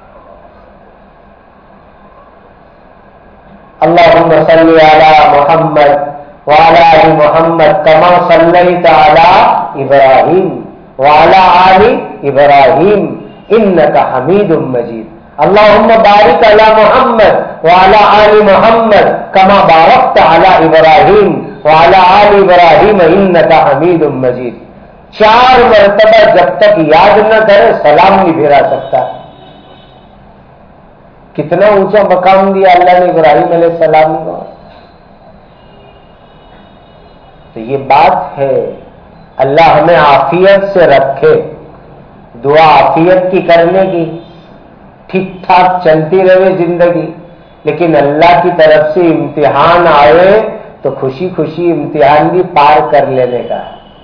اللہم صلی علی محمد وعلی آل محمد کما صلیت علی ابراہیم وعلی آل ابراہیم انک حمید مجید۔ اللہم بارک علی محمد وعلی آل محمد کما بارکت علی ابراہیم وعلی آل ابراہیم انک حمید مجید۔ 4 مرتبہ جب تک یاد نہ کرے سلام نہیں پھیرا سکتا۔ کتنا اونچا مقام دیا اللہ نے ابراہیم علیہ السلام کو۔ تو یہ بات ہے، اللہ ہمیں عافیت سے رکھے، دعا عافیت کی کرنے کی، ٹھیک ٹھاک چلتی رہے زندگی، لیکن اللہ کی طرف سے امتحان آئے تو خوشی خوشی امتحان بھی پار کر لینے کا،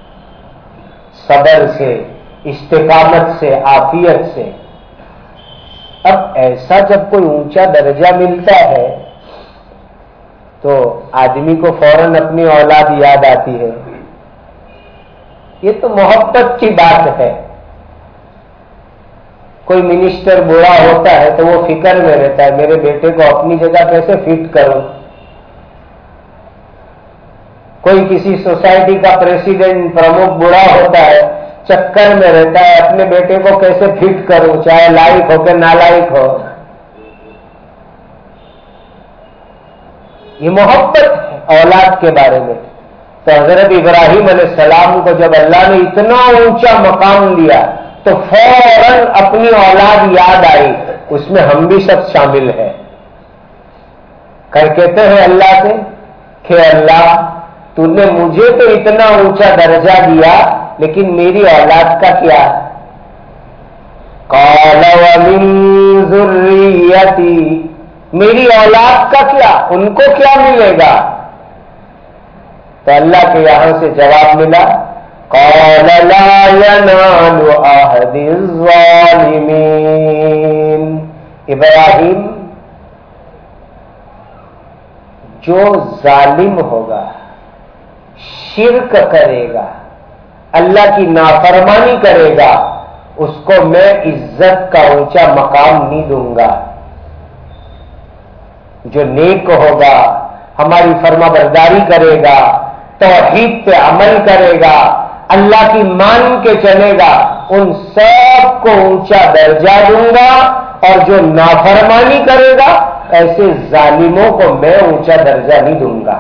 صبر سے، استقامت سے، عافیت سے۔ اب ایسا جب کوئی اونچا درجہ ملتا ہے تو آدمی کو فوراً اپنی اولاد یاد آتی ہے۔ یہ تو محبت کی بات ہے۔ کوئی منسٹر بوڑھا ہوتا ہے تو وہ فکر میں رہتا ہے میرے بیٹے کو اپنی جگہ کیسے فٹ کروں۔ کوئی کسی سوسائٹی کا پریزیڈنٹ پرمکھ بوڑھا ہوتا ہے، چکر میں رہتا ہے اپنے بیٹے کو کیسے فٹ کروں، چاہے لائق ہو کہ نالائق ہو۔ یہ محبت ہے اولاد کے بارے میں۔ تو حضرت ابراہیم علیہ السلام کو جب اللہ نے اتنا اونچا مقام دیا تو فوراً اپنی اولاد یاد آئی، اس میں ہم بھی سب شامل ہیں۔ کہتے ہیں اللہ سے کہ اللہ تو نے مجھے تو اتنا اونچا درجہ دیا لیکن میری اولاد کا کیا؟ قال ومن ذریتی، میری اولاد کا کیا، ان کو کیا ملے گا؟ تو اللہ کے یہاں سے جواب ملا، قال لا ینال عہد الظالمین۔ ابراہیم، جو ظالم ہوگا، شرک کرے گا، اللہ کی نافرمانی کرے گا، اس کو میں عزت کا اونچا مقام نہیں دوں گا۔ جو نیک ہوگا، ہماری فرما برداری کرے گا، توحید پہ عمل کرے گا، اللہ کی مان کے چلے گا، ان سب کو اونچا درجہ دوں گا، اور جو نافرمانی کرے گا ایسے ظالموں کو میں اونچا درجہ نہیں دوں گا۔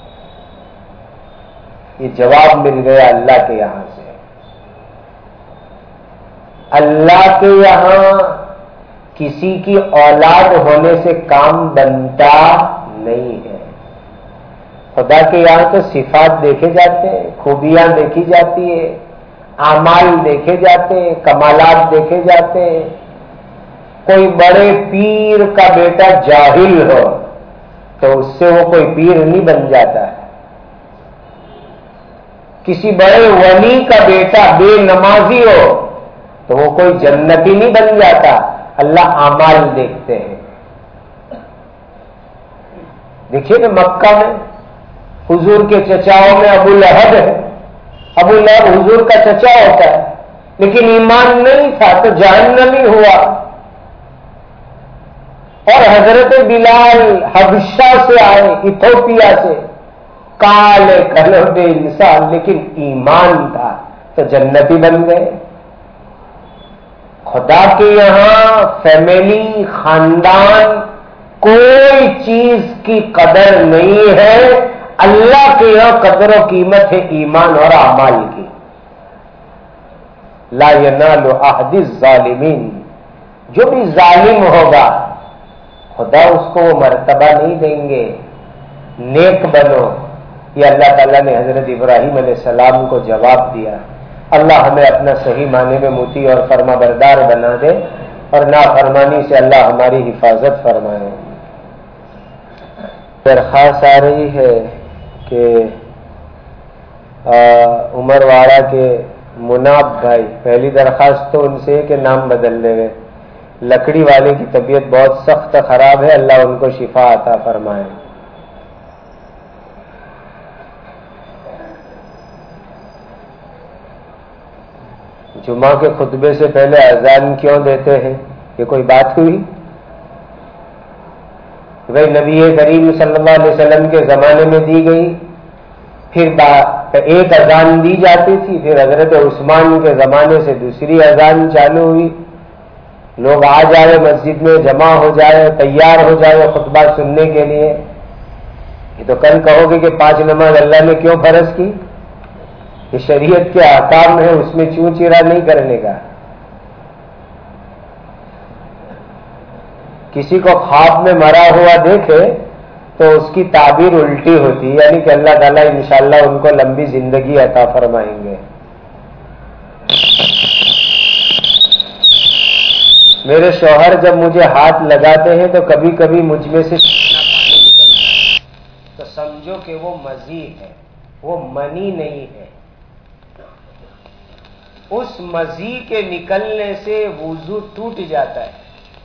یہ جواب مل گیا اللہ کے یہاں سے۔ اللہ کے یہاں کسی کی اولاد ہونے سے کام بنتا نہیں ہے۔ خدا کے یہاں تو صفات دیکھے جاتے ہیں، خوبیاں دیکھی جاتی ہے، اعمال دیکھے جاتے ہیں، کمالات دیکھے جاتے ہیں۔ کوئی بڑے پیر کا بیٹا جاہل ہو تو اس سے وہ کوئی پیر نہیں بن جاتا ہے۔ کسی بڑے ولی کا بیٹا بے نمازی ہو تو وہ کوئی جنتی نہیں بن جاتا۔ اللہ اعمال دیکھتے ہیں۔ دیکھیے نا مکہ میں حضور کے چچاؤں میں ابو لہب ہے۔ ابو لہب حضور کا چچا ہوتا ہے لیکن ایمان نہیں تھا تو جہنمی ہوا۔ اور حضرت بلال حبشہ سے آئے، ایتھوپیا سے، کالے قلب انسان لیکن ایمان تھا تو جنتی بن گئے۔ خدا کے یہاں فیملی، خاندان، کوئی چیز کی قدر نہیں ہے۔ اللہ کے یہاں قدر و قیمت ہے ایمان اور اعمال کی۔ لا ینال عہد الظالمین، جو بھی ظالم ہوگا خدا اس کو وہ مرتبہ نہیں دیں گے۔ نیک بنو، یہ اللہ تعالیٰ نے حضرت ابراہیم علیہ السلام کو جواب دیا۔ اللہ ہمیں اپنا صحیح معنی میں مطیع اور فرما بردار بنا دے اور نافرمانی سے اللہ ہماری حفاظت فرمائے۔ درخواست آ رہی ہے کہ عمر واڑہ کے مناب بھائی، پہلی درخواست تو ان سے کہ نام بدل لے گئے، لکڑی والے کی طبیعت بہت سخت خراب ہے، اللہ ان کو شفا عطا فرمائے۔ جمعہ کے خطبے سے پہلے اذان کیوں دیتے ہیں؟ یہ کوئی بات ہوئی؟ بھائی نبی کریم صلی اللہ علیہ وسلم کے زمانے میں دی گئی، پھر ایک اذان دی جاتی تھی، پھر حضرت عثمان کے زمانے سے دوسری اذان چالو ہوئی، لوگ آ جائے مسجد میں جمع ہو جائے، تیار ہو جائے خطبہ سننے کے لیے۔ یہ تو کل کہو گے کہ 5 نماز اللہ نے کیوں فرض کی؟ یہ شریعت کے احکام ہے، اس میں چوں چیرا نہیں کرنے کا۔ کسی کو خواب میں مرا ہوا دیکھے تو اس کی تعبیر الٹی ہوتی ہے، یعنی کہ اللہ تعالیٰ انشاءاللہ ان کو لمبی زندگی عطا فرمائیں گے۔ میرے شوہر جب مجھے ہاتھ لگاتے ہیں تو کبھی کبھی مجھ میں سے کتنا پانی نکلتا ہے، تو سمجھو کہ وہ مزی ہے، وہ منی نہیں ہے۔ اس مزی کے نکلنے سے وضو ٹوٹ جاتا ہے،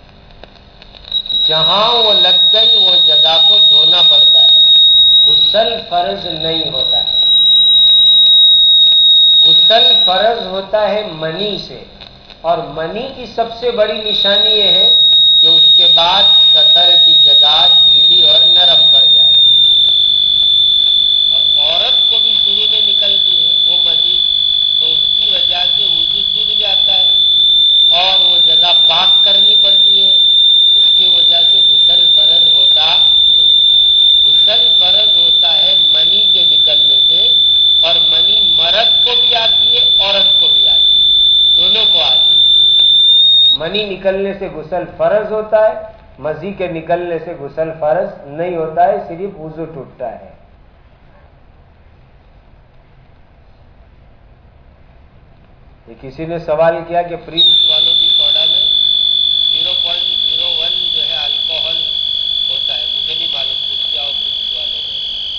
جہاں وہ لگ گئی وہ جگہ کو دھونا پڑتا ہے، غسل فرض نہیں ہوتا ہے۔ غسل فرض ہوتا ہے منی سے، اور منی کی سب سے بڑی نشانی یہ ہے کہ اس کے بعد سطر کی جگہ گیلی اور نرم پڑ جائے، اور عورت کو بھی شروع میں نکلتی ہے وہ مزید، تو اس کی وجہ سے وضو ٹوٹ جاتا ہے اور وہ جگہ پاک کرنی پڑتی ہے، اس کی وجہ سے غسل فرض ہوتا نہیں۔ غسل فرض ہوتا ہے منی کے نکلنے سے، اور منی مرد کو بھی آتی ہے عورت کو بھی آتی ہے، دونوں کو آتی ہے۔ منی نکلنے سے غسل فرض ہوتا ہے، مزی کے نکلنے سے غسل فرض نہیں ہوتا ہے، صرف وضو ٹوٹتا ہے۔ یہ کسی نے سوال کیا کہ پرنس والوں کی سوڈا میں 0.01 جو ہے الکوہل ہوتا ہے، مجھے نہیں معلوم کچھ کیا ہو پرنس والوں میں۔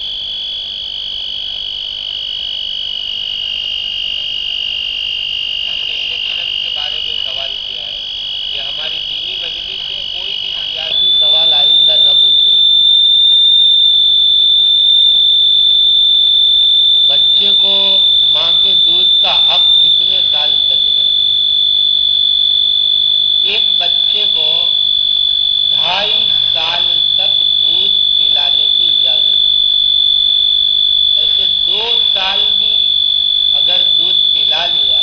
ہم نے الیکشن کے بارے میں سوال کیا ہے کہ ہماری دینی مجلس سے کوئی بھی سیاسی سوال آئندہ نہ پوچھے۔ بچے کو ماں کے دودھ کا حق کتنے سال تک ہے؟ ایک بچے کو 2.5 سال تک دودھ پلانے کی اجازت ہے۔ ایسے 2 سال بھی اگر دودھ پلا لیا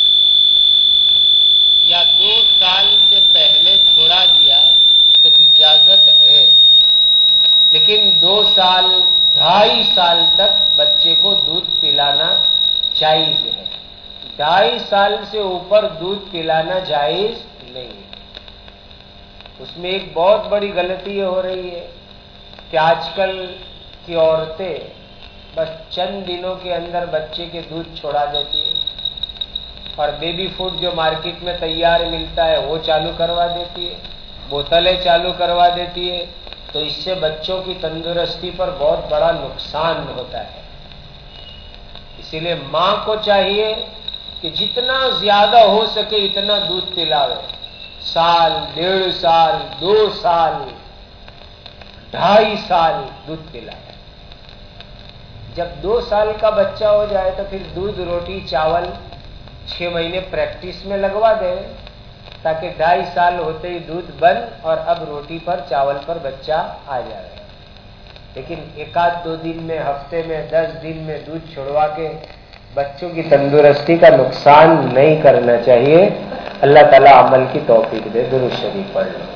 یا 2 سال سے پہلے چھوڑا دیا تو اجازت ہے، لیکن 2 سال 2.5 سال تک بچے کو دودھ پلانا جائز ہے۔ 2.5 سال سے اوپر دودھ پلانا جائز نہیں ہے۔ اس میں ایک بہت بڑی غلطی یہ ہو رہی ہے کہ آج کل کی عورتیں بس چند دنوں کے اندر بچے کے دودھ چھوڑا دیتی ہے، اور بیبی فوڈ جو مارکیٹ میں تیار ملتا ہے وہ چالو کروا دیتی ہے، بوتلیں چالو کروا دیتی ہے، تو اس سے بچوں کی تندرستی پر بہت بڑا نقصان ہوتا ہے۔ اسی لیے ماں کو چاہیے کہ جتنا زیادہ ہو سکے اتنا دودھ پلاوے، 1 سال 1.5 سال 2 سال 2.5 سال دودھ پلائے۔ جب 2 سال کا بچہ ہو جائے تو پھر دودھ روٹی چاول 6 مہینے پریکٹس میں لگوا دے، تاکہ 2.5 سال ہوتے ہی دودھ بند اور اب روٹی پر چاول پر بچہ آ جائے۔ لیکن 1-2 دن میں، ہفتے میں، 10 دن میں دودھ چھوڑوا کے بچوں کی تندرستی کا نقصان نہیں کرنا چاہیے۔ اللہ تعالیٰ عمل کی توفیق دے۔ درود شریف پڑھ لو۔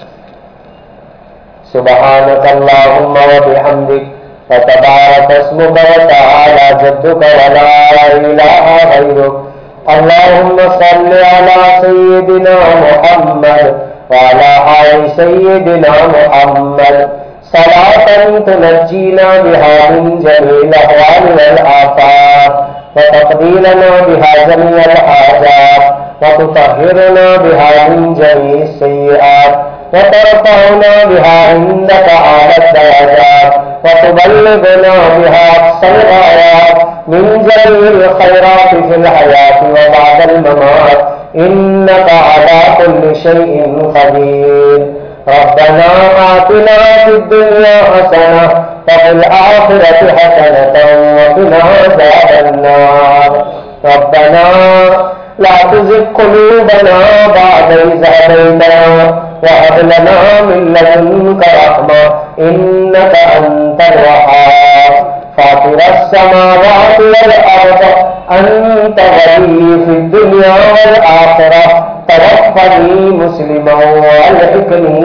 سبحانک اللہم وبحمدک فتبارک اسمک وتعالی جدک ولا الہ غیرک۔ اللہم صل علی سیدنا محمد وعلی آل سیدنا محمد صلاۃ تنجینا بها من جمیع الاحوال والآفات وتقضی لنا بها جمیع الحاجات وتطہرنا بها من جمیع السیئات وترفعنا بها عندك أعلى الدرجات وتبلغنا بها أقصى الغايات من جميع الخيرات في الحياة وبعد الممات إنك على كل شيء قدير ربنا آتنا في الدنيا حسنة وفي الآخرة حسنة وقنا عذاب النار ربنا لا تزغ قلوبنا بعد إذ هديتنا وهب لنا من لدنك رحمة إنك أنت الوهاب فاطر السماوات والأرض أنت ولي في الدنيا والآخرة توفني مسلما والحقني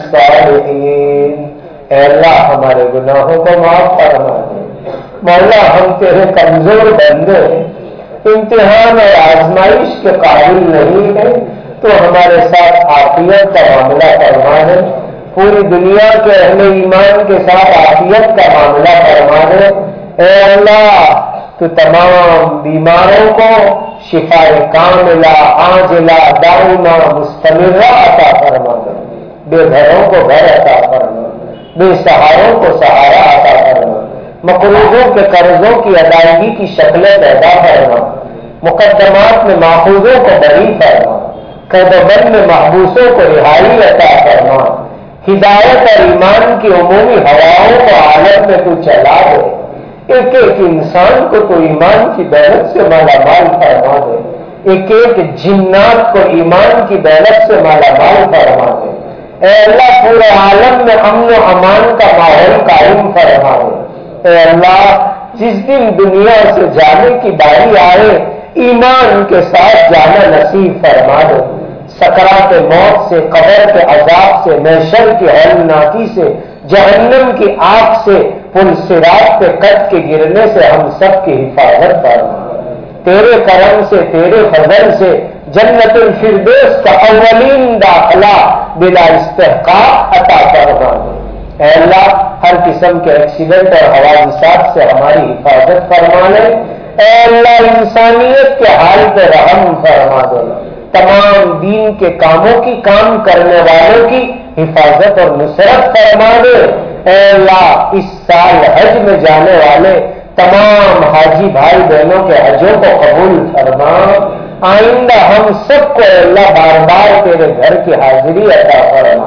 بالصالحين اے اللہ ہمارے گناہوں کو معاف فرما دے مولا ہم تیرے کمزور بندے امتحان اور آزمائش کے قابل نہیں ہے تو ہمارے ساتھ عافیت کا معاملہ فرما دے پوری دنیا کے اہل ایمان کے ساتھ عافیت کا معاملہ فرما دے اے اللہ تو تمام بیماروں کو شفا کاملہ عاجلہ دائمہ مستمرہ عطا فرما دے بے گھروں کو گھر عطا فرما بے سہاروں کو سہارا عطا فرما مقروضوں کے قرضوں کی ادائیگی کی شکلیں پیدا فرما مقدمات میں ماخوذوں کو بری فرما قربند میں محبوسوں کو رہائی عطا فرما ہدایت اور ایمان کی عمومی ہواؤں کو عالم میں تو چلا دے ایک ایک انسان کو تو ایمان کی دولت سے مالا مال فرما دے ایک ایک جنات کو ایمان کی دولت سے مالا مال فرما دے اے اللہ پورے عالم میں امن و امان کا ماحول قائم فرما دے اے اللہ جس دن دنیا سے جانے کی باری آئے ایمان کے ساتھ جانا نصیب فرما دے سکرات موت سے قبر کے عذاب سے محشر کی ہولناکی سے جہنم کی آگ سے پل صراط پہ کٹ کے گرنے سے ہم سب کی حفاظت فرما تیرے کرم سے تیرے فضل سے جنت الفردوس کا اولین داخلہ بلا استحقاق عطا فرما اے اللہ ہر قسم کے ایکسیڈنٹ اور حوادثات سے ہماری حفاظت فرما لے اے اللہ انسانیت کے حال پہ رحم فرما دے تمام دین کے کاموں کی کام کرنے والوں کی حفاظت اور نصرت فرما دے اے اللہ اس سال حج میں جانے والے تمام حاجی بھائی بہنوں کے حجوں کو قبول فرما آئندہ ہم سب کو اے اللہ بار بار تیرے گھر کی حاضری عطا فرما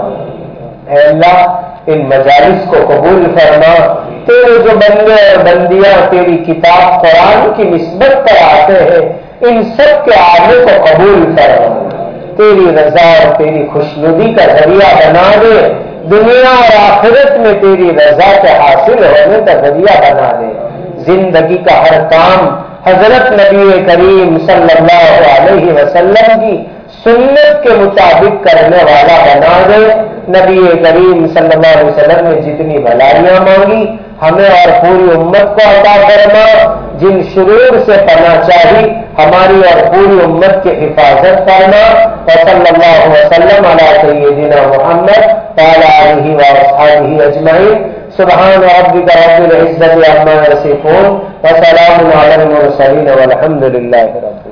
اے اللہ ان مجالس کو قبول فرما تیرے جو بندے اور بندیاں تیری کتاب قرآن کی نسبت پر آتے ہیں ان سب کے آنے کو قبول فرما تیری رضا اور تیری خوشنودی کا ذریعہ بنا دے دنیا اور آخرت میں تیری رضا کے حاصل ہونے کا ذریعہ بنا دے زندگی کا ہر کام حضرت نبی کریم صلی اللہ علیہ وسلم کی سنت کے مطابق کرنے والا بنا دے نبی کریم صلی اللہ علیہ وسلم نے جتنی بھلائیاں مانگی ہمیں اور پوری امت کو عطا فرما جن شرور سے پناہ چاہی ہماری اور پوری امت کی حفاظت فرما وصلی اللہ وسلم علی سیدنا محمد وعلی آلہ واصحابہ اجمعین سبحان ربک رب العزة عما یصفون وسلام علی المرسلین والحمد للہ رب